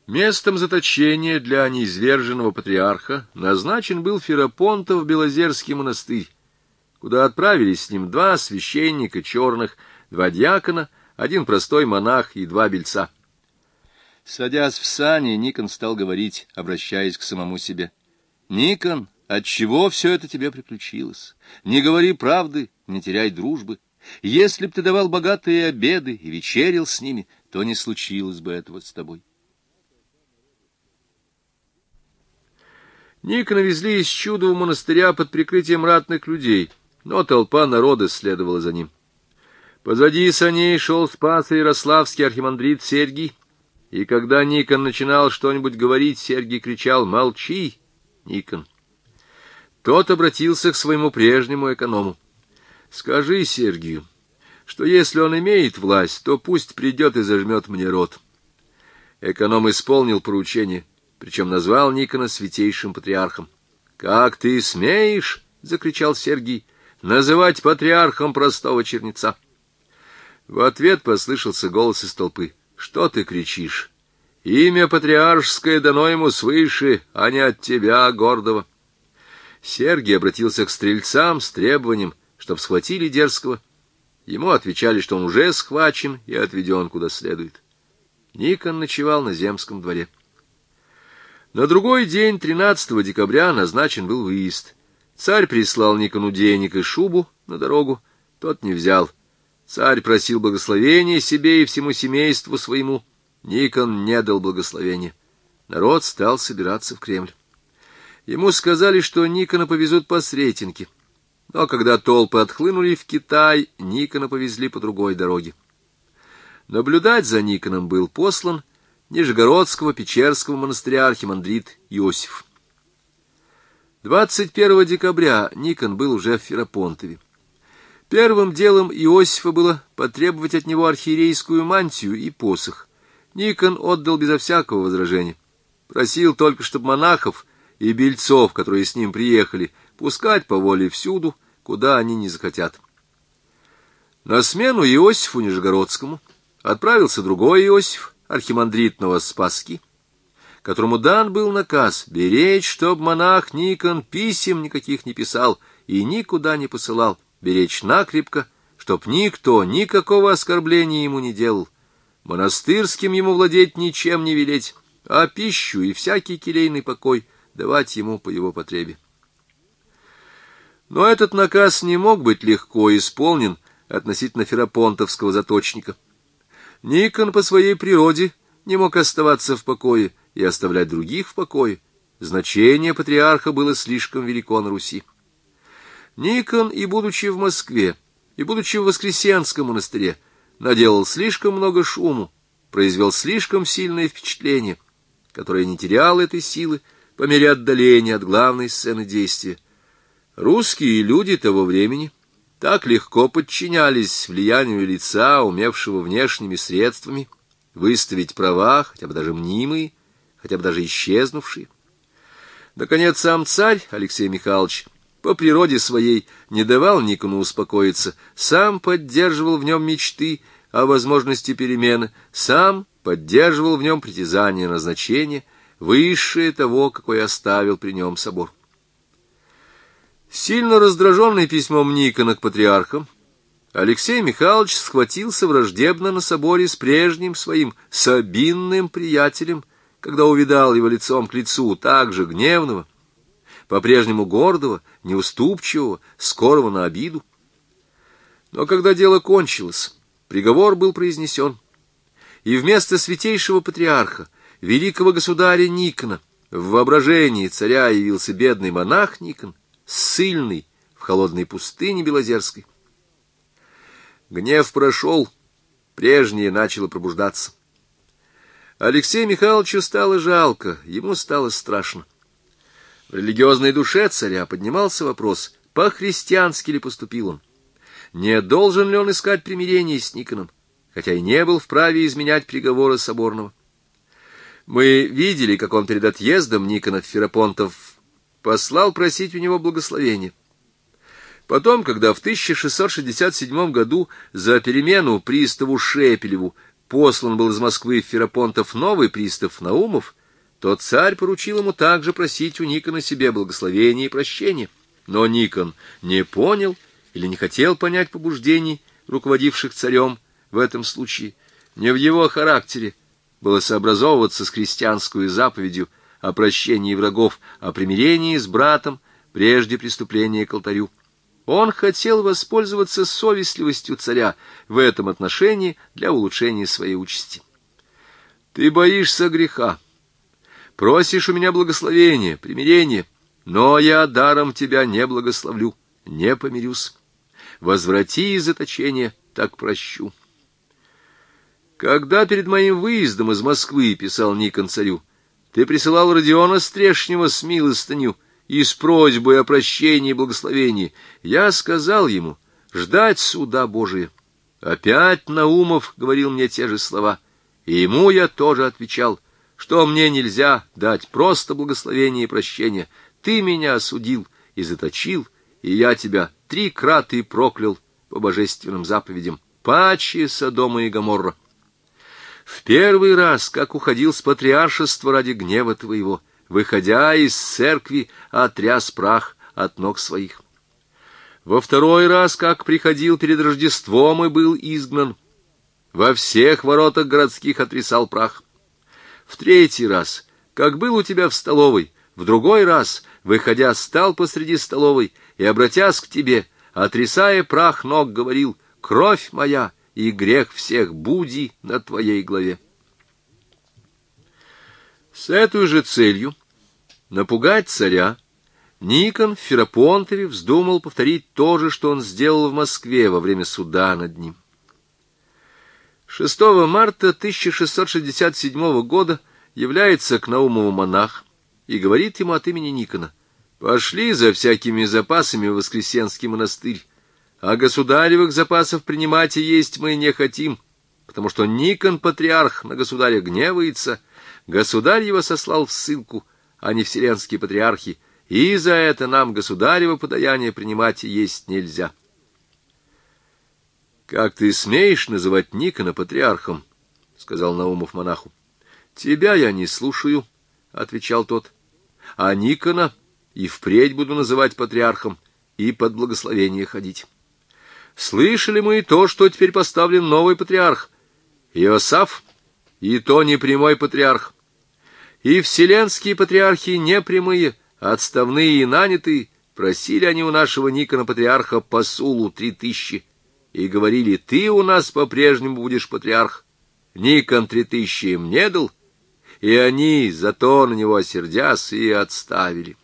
Местом заточения для низверженного патриарха назначен был Ферапонтов Белозерский монастырь, куда отправились с ним 2 священника черных, 2 диакона, 1 простой монах и 2 бельца. Садясь в сани, Никон стал говорить, обращаясь к самому себе: «Никон, отчего все это тебе приключилось? Не говори правды, не теряй дружбы. Если б ты давал богатые обеды и вечерил с ними, то не случилось бы этого с тобой». Никона везли из Чудового монастыря под прикрытием ратных людей, но толпа народа следовала за ним. Позади саней шел Спас Ярославский архимандрит Сергий, и когда Никон начинал что-нибудь говорить, Сергий кричал: «Молчи, Никон!» Тот обратился к своему прежнему эконому: «Скажи Сергию, что если он имеет власть, то пусть придет и зажмет мне рот». Эконом исполнил поручение, причем назвал Никона святейшим патриархом. «Как ты смеешь, — закричал Сергий, — называть патриархом простого чернеца?» В ответ послышался голос из толпы: «Что ты кричишь? Имя патриаршеское дано ему свыше, а не от тебя, гордого». Сергий обратился к стрельцам с требованием, чтоб схватили дерзкого. Ему отвечали, что он уже схвачен и отведен куда следует. Никон ночевал на земском дворе. На другой день, 13 декабря, назначен был выезд. Царь прислал Никону денег и шубу на дорогу, тот не взял. Царь просил благословения себе и всему семейству своему. Никон не дал благословения. Народ стал собираться в Кремль. Ему сказали, что Никона повезут по Сретенке. Но когда толпы отхлынули в Китай, Никона повезли по другой дороге. Наблюдать за Никоном был послан Нижегородского Печерского монастыря архимандрит Иосиф. 21 декабря Никон был уже в Ферапонтове. Первым делом Иосифа было потребовать от него архиерейскую мантию и посох. Никон отдал безо всякого возражения. Просил только, чтобы монахов и бельцов, которые с ним приехали, пускать по воле всюду, куда они не захотят. На смену Иосифу Нижегородскому отправился другой Иосиф, архимандрит Новоспасский, которому дан был наказ беречь, чтоб монах Никон писем никаких не писал и никуда не посылал, беречь накрепко, чтоб никто никакого оскорбления ему не делал, монастырским ему владеть ничем не велеть, а пищу и всякий келейный покой давать ему по его потребе. Но этот наказ не мог быть легко исполнен относительно ферапонтовского заточника. Никон по своей природе не мог оставаться в покое и оставлять других в покое. Значение патриарха было слишком велико на Руси. Никон, и будучи в Москве, и будучи в Воскресенском монастыре, наделал слишком много шуму, произвел слишком сильное впечатление, которое не теряло этой силы по мере отдаления от главной сцены действия. Русские люди того времени так легко подчинялись влиянию лица, умевшего внешними средствами выставить права, хотя бы даже мнимые, хотя бы даже исчезнувшие. Наконец, сам царь Алексей Михайлович по природе своей не давал Никону успокоиться, сам поддерживал в нем мечты о возможности перемены, сам поддерживал в нем притязание на значение, высшее того, какое оставил при нем собор. Сильно раздраженный письмом Никона к патриархам, Алексей Михайлович схватился враждебно на соборе с прежним своим Сабинным приятелем, когда увидал его лицом к лицу, так же гневного, по-прежнему гордого, неуступчивого, скорого на обиду. Но когда дело кончилось, приговор был произнесен, и вместо святейшего патриарха, великого государя Никона, в воображении царя явился бедный монах Никон, ссыльный в холодной пустыне Белозерской. Гнев прошел, прежнее начало пробуждаться. Алексею Михайловичу стало жалко, ему стало страшно. В религиозной душе царя поднимался вопрос, по-христиански ли поступил он. Не должен ли он искать примирения с Никоном, хотя и не был вправе изменять приговора соборного. Мы видели, как он перед отъездом Никона в Ферапонтов послал просить у него благословения. Потом, когда в 1667 году за перемену приставу Шепелеву послан был из Москвы в Ферапонтов новый пристав Наумов, то царь поручил ему также просить у Никона себе благословения и прощения. Но Никон не понял или не хотел понять побуждений, руководивших царем в этом случае. Не в его характере было сообразовываться с христианскую заповедью о прощении врагов, о примирении с братом прежде преступления к алтарю. Он хотел воспользоваться совестливостью царя в этом отношении для улучшения своей участи. «Ты боишься греха, просишь у меня благословения, примирения, но я даром тебя не благословлю, не помирюсь. Возврати из заточения, так прощу». «Когда перед моим выездом из Москвы, — писал Никон царю, — ты присылал Родиона Стрешнего с милостынью и с просьбой о прощении и благословении, я сказал ему ждать суда Божия. Опять Наумов говорил мне те же слова, и ему я тоже отвечал, что мне нельзя дать просто благословение и прощение. Ты меня осудил и заточил, и я тебя 3 краты проклял по божественным заповедям, паче Содома и Гоморра. В первый раз, как уходил с патриаршества ради гнева твоего, выходя из церкви, отряс прах от ног своих. Во второй раз, как приходил перед Рождеством и был изгнан, во всех воротах городских отрясал прах. В третий раз, как был у тебя в столовой, в другой раз, выходя, стал посреди столовой и, обратясь к тебе, отрясая прах ног, говорил: «Кровь моя и грех всех буди на твоей главе». С этой же целью напугать царя Никон в Ферапонтове вздумал повторить то же, что он сделал в Москве во время суда над ним. 6 марта 1667 года является к Наумову монах и говорит ему от имени Никона: «Пошли за всякими запасами в Воскресенский монастырь, а государевых запасов принимать и есть мы не хотим, потому что Никон, патриарх, на государя гневается, государь его сослал в ссылку, а не вселенские патриархи, и за это нам государево подаяние принимать и есть нельзя». «Как ты смеешь называть Никона патриархом?» — сказал Наумов монаху. «Тебя я не слушаю», — отвечал тот, — «а Никона и впредь буду называть патриархом и под благословение ходить. Слышали мы и то, что теперь поставлен новый патриарх, Иосаф, и то не прямой патриарх. И вселенские патриархи не прямые, отставные и нанятые, просили они у нашего Никона патриарха посулу 3000, и говорили: ты у нас по-прежнему будешь патриарх. Никон 3000 им не дал, и они, зато на него осердясь, и отставили».